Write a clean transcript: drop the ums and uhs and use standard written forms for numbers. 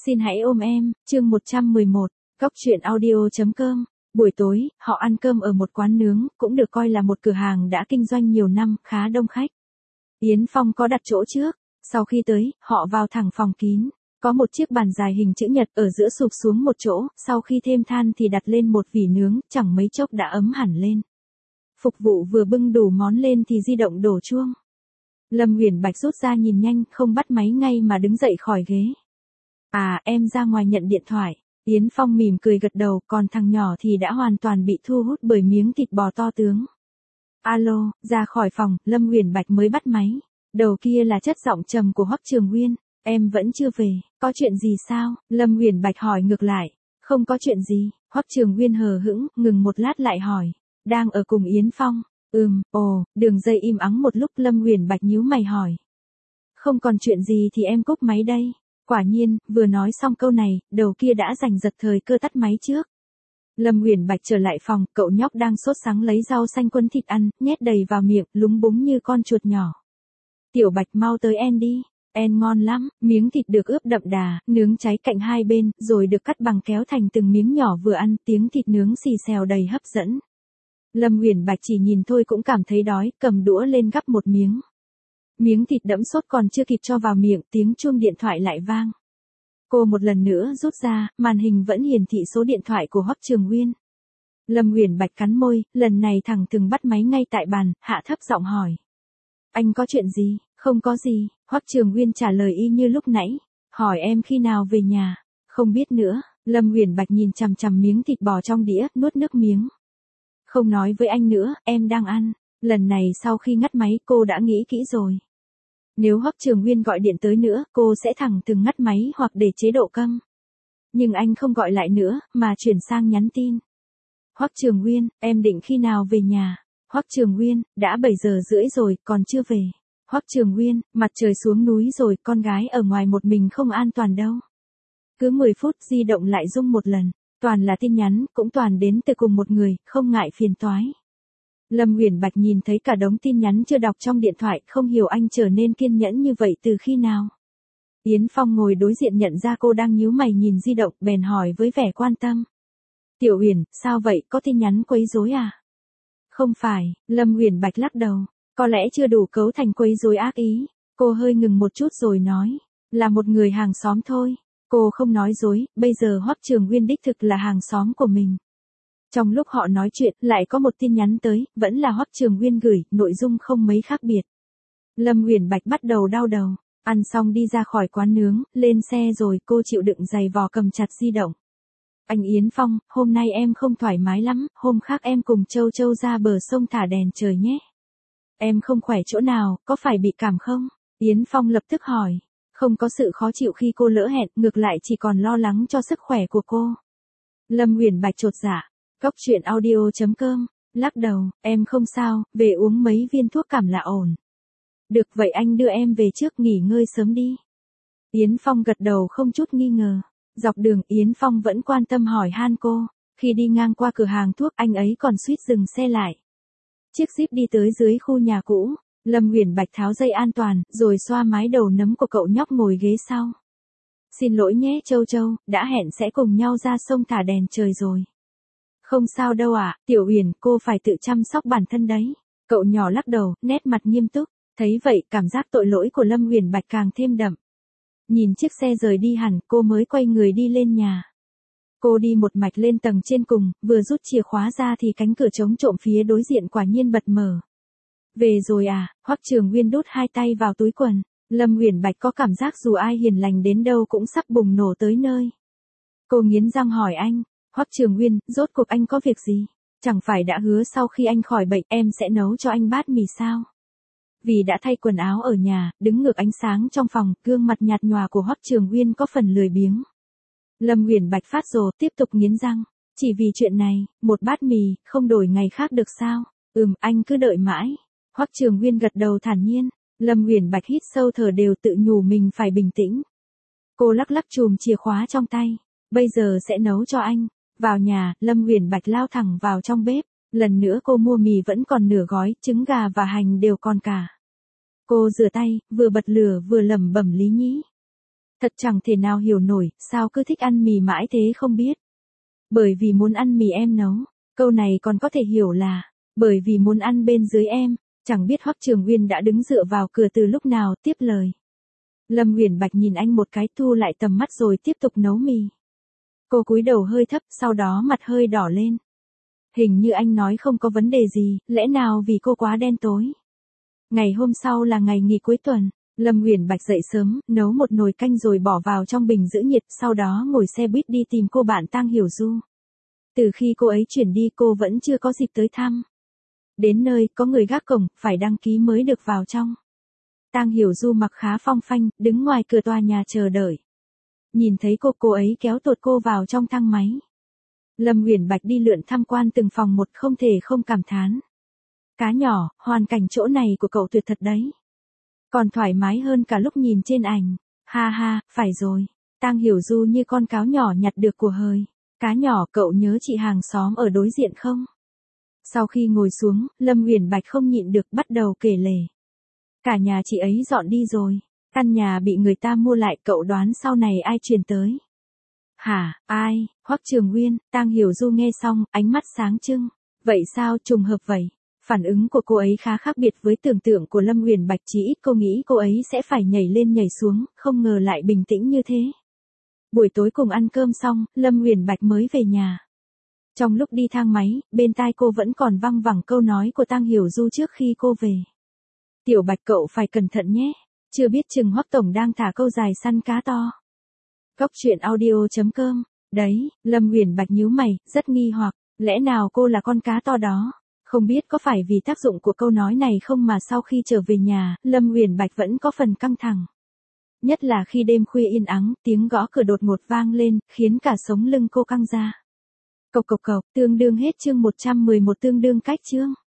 Xin hãy ôm em, chương 111, Góc truyện audio.com. Buổi tối, họ ăn cơm ở một quán nướng, cũng được coi là một cửa hàng đã kinh doanh nhiều năm, khá đông khách. Yến Phong có đặt chỗ trước, sau khi tới, họ vào thẳng phòng kín. Có một chiếc bàn dài hình chữ nhật ở giữa sụp xuống một chỗ, sau khi thêm than thì đặt lên một vỉ nướng, chẳng mấy chốc đã ấm hẳn lên. Phục vụ vừa bưng đủ món lên thì di động đổ chuông. Lâm Uyển Bạch rút ra nhìn nhanh, không bắt máy ngay mà đứng dậy khỏi ghế. À, em ra ngoài nhận điện thoại. Yến Phong mỉm cười gật đầu, còn thằng nhỏ thì đã hoàn toàn bị thu hút bởi miếng thịt bò to tướng. Alo, ra khỏi phòng, Lâm Uyển Bạch mới bắt máy. Đầu kia là chất giọng trầm của Hoắc Trường Nguyên. Em vẫn chưa về, có chuyện gì sao? Lâm Uyển Bạch hỏi ngược lại. Không có chuyện gì, Hoắc Trường Nguyên hờ hững, ngừng một lát lại hỏi. Đang ở cùng Yến Phong. Đường dây im ắng một lúc, Lâm Uyển Bạch nhíu mày hỏi. Không còn chuyện gì thì em cúp máy đây. Quả nhiên, vừa nói xong câu này, đầu kia đã giành giật thời cơ tắt máy trước. Lâm Uyển Bạch trở lại phòng, cậu nhóc đang sốt sắng lấy rau xanh quân thịt ăn, nhét đầy vào miệng, lúng búng như con chuột nhỏ. Tiểu Bạch mau tới En đi, En ngon lắm, miếng thịt được ướp đậm đà, nướng cháy cạnh hai bên, rồi được cắt bằng kéo thành từng miếng nhỏ vừa ăn, tiếng thịt nướng xì xèo đầy hấp dẫn. Lâm Uyển Bạch chỉ nhìn thôi cũng cảm thấy đói, cầm đũa lên gắp một miếng. Miếng thịt đẫm sốt còn chưa kịp cho vào miệng, tiếng chuông điện thoại lại vang. Cô một lần nữa rút ra, màn hình vẫn hiển thị số điện thoại của Hoắc Trường Nguyên. Lâm Uyển Bạch cắn môi, lần này thẳng thừng bắt máy ngay tại bàn, hạ thấp giọng hỏi. Anh có chuyện gì? Không có gì, Hoắc Trường Nguyên trả lời y như lúc nãy. Hỏi em khi nào về nhà? Không biết nữa. Lâm Uyển Bạch nhìn chằm chằm miếng thịt bò trong đĩa, nuốt nước miếng. Không nói với anh nữa, em đang ăn. Lần này sau khi ngắt máy cô đã nghĩ kỹ rồi. Nếu Hoắc Trường Nguyên gọi điện tới nữa, cô sẽ thẳng thừng ngắt máy hoặc để chế độ câm. Nhưng anh không gọi lại nữa, mà chuyển sang nhắn tin. Hoắc Trường Nguyên, em định khi nào về nhà? Hoắc Trường Nguyên, đã 7:30 rồi, còn chưa về. Hoắc Trường Nguyên, mặt trời xuống núi rồi, con gái ở ngoài một mình không an toàn đâu. Cứ 10 phút di động lại rung một lần, toàn là tin nhắn, cũng toàn đến từ cùng một người, không ngại phiền toái. Lâm Uyển Bạch nhìn thấy cả đống tin nhắn chưa đọc trong điện thoại, không hiểu anh trở nên kiên nhẫn như vậy từ khi nào. Yến Phong ngồi đối diện nhận ra cô đang nhíu mày nhìn di động, bèn hỏi với vẻ quan tâm. Tiểu Uyển, sao vậy, có tin nhắn quấy rối à? Không phải, Lâm Uyển Bạch lắc đầu, có lẽ chưa đủ cấu thành quấy rối ác ý. Cô hơi ngừng một chút rồi nói, là một người hàng xóm thôi. Cô không nói dối, bây giờ Hoắc Trường Nguyên đích thực là hàng xóm của mình. Trong lúc họ nói chuyện, lại có một tin nhắn tới, vẫn là Hoắc Trường Nguyên gửi, nội dung không mấy khác biệt. Lâm Uyển Bạch bắt đầu đau đầu, ăn xong đi ra khỏi quán nướng, lên xe rồi cô chịu đựng giày vò cầm chặt di động. Anh Yến Phong, hôm nay em không thoải mái lắm, hôm khác em cùng Châu Châu ra bờ sông thả đèn trời nhé. Em không khỏe chỗ nào, có phải bị cảm không? Yến Phong lập tức hỏi. Không có sự khó chịu khi cô lỡ hẹn, ngược lại chỉ còn lo lắng cho sức khỏe của cô. Lâm Uyển Bạch chột dạ. Góc truyện audio.com, lắc đầu, em không sao, về uống mấy viên thuốc cảm là ổn. Được vậy anh đưa em về trước nghỉ ngơi sớm đi. Yến Phong gật đầu không chút nghi ngờ. Dọc đường Yến Phong vẫn quan tâm hỏi han cô. Khi đi ngang qua cửa hàng thuốc anh ấy còn suýt dừng xe lại. Chiếc Jeep đi tới dưới khu nhà cũ. Lâm Uyển Bạch tháo dây an toàn, rồi xoa mái đầu nấm của cậu nhóc ngồi ghế sau. Xin lỗi nhé Châu Châu, đã hẹn sẽ cùng nhau ra sông thả đèn trời rồi. Không sao đâu ạ, Tiểu Uyển, cô phải tự chăm sóc bản thân đấy. Cậu nhỏ lắc đầu, nét mặt nghiêm túc. Thấy vậy, cảm giác tội lỗi của Lâm Uyển Bạch càng thêm đậm. Nhìn chiếc xe rời đi hẳn, cô mới quay người đi lên nhà. Cô đi một mạch lên tầng trên cùng, vừa rút chìa khóa ra thì cánh cửa chống trộm phía đối diện quả nhiên bật mở. Về rồi à? Hoắc Trường Nguyên đút hai tay vào túi quần. Lâm Uyển Bạch có cảm giác dù ai hiền lành đến đâu cũng sắp bùng nổ tới nơi. Cô nghiến răng hỏi anh. Hoắc Trường Nguyên, rốt cuộc anh có việc gì? Chẳng phải đã hứa sau khi anh khỏi bệnh em sẽ nấu cho anh bát mì sao? Vì đã thay quần áo ở nhà, đứng ngược ánh sáng trong phòng, gương mặt nhạt nhòa của Hoắc Trường Nguyên có phần lười biếng. Lâm Uyển Bạch phát rồ, tiếp tục nghiến răng. Chỉ vì chuyện này, một bát mì, không đổi ngày khác được sao? Anh cứ đợi mãi. Hoắc Trường Nguyên gật đầu thản nhiên. Lâm Uyển Bạch hít sâu thở đều tự nhủ mình phải bình tĩnh. Cô lắc lắc chùm chìa khóa trong tay. Bây giờ sẽ nấu cho anh. Vào nhà, Lâm Uyển Bạch lao thẳng vào trong bếp. Lần nữa cô mua mì vẫn còn nửa gói, trứng gà và hành đều còn cả. Cô rửa tay, vừa bật lửa vừa lẩm bẩm lý nhí. Thật chẳng thể nào hiểu nổi, sao cứ thích ăn mì mãi thế không biết. Bởi vì muốn ăn mì em nấu. Câu này còn có thể hiểu là, bởi vì muốn ăn bên dưới em. Chẳng biết Hoắc Trường Uyên đã đứng dựa vào cửa từ lúc nào, tiếp lời. Lâm Uyển Bạch nhìn anh một cái, thu lại tầm mắt rồi tiếp tục nấu mì. Cô cúi đầu hơi thấp, sau đó mặt hơi đỏ lên. Hình như anh nói không có vấn đề gì, lẽ nào vì cô quá đen tối. Ngày hôm sau là ngày nghỉ cuối tuần. Lâm Uyển Bạch dậy sớm, nấu một nồi canh rồi bỏ vào trong bình giữ nhiệt, sau đó ngồi xe buýt đi tìm cô bạn Tang Hiểu Du. Từ khi cô ấy chuyển đi cô vẫn chưa có dịp tới thăm. Đến nơi, có người gác cổng, phải đăng ký mới được vào trong. Tang Hiểu Du mặc khá phong phanh, đứng ngoài cửa tòa nhà chờ đợi. Nhìn thấy cô ấy kéo tuột cô vào trong thang máy. Lâm Uyển Bạch đi lượn tham quan từng phòng một, không thể không cảm thán. Cá nhỏ, hoàn cảnh chỗ này của cậu tuyệt thật đấy. Còn thoải mái hơn cả lúc nhìn trên ảnh. Ha ha, phải rồi. Tang Hiểu Du như con cáo nhỏ nhặt được của hời. Cá nhỏ, cậu nhớ chị hàng xóm ở đối diện không? Sau khi ngồi xuống, Lâm Uyển Bạch không nhịn được bắt đầu kể lể. Cả nhà chị ấy dọn đi rồi. Căn nhà bị người ta mua lại, cậu đoán sau này ai chuyển tới? Hả, ai? Hoắc Trường Uyên. Tang Hiểu Du nghe xong, ánh mắt sáng trưng. Vậy sao, trùng hợp vậy? Phản ứng của cô ấy khá khác biệt với tưởng tượng của Lâm Uyển Bạch, chỉ ít cô nghĩ cô ấy sẽ phải nhảy lên nhảy xuống, không ngờ lại bình tĩnh như thế. Buổi tối cùng ăn cơm xong, Lâm Uyển Bạch mới về nhà. Trong lúc đi thang máy, bên tai cô vẫn còn văng vẳng câu nói của Tang Hiểu Du trước khi cô về. Tiểu Bạch cậu phải cẩn thận nhé, chưa biết chừng Hoắc tổng đang thả câu dài săn cá to. Góc truyện audio.com. Đấy, Lâm Uyển Bạch nhíu mày, rất nghi hoặc, lẽ nào cô là con cá to đó? Không biết có phải vì tác dụng của câu nói này không mà sau khi trở về nhà, Lâm Uyển Bạch vẫn có phần căng thẳng. Nhất là khi đêm khuya yên ắng, tiếng gõ cửa đột ngột vang lên, khiến cả sống lưng cô căng ra. Cộc cộc cộc, tương đương hết chương 111, tương đương cách chương.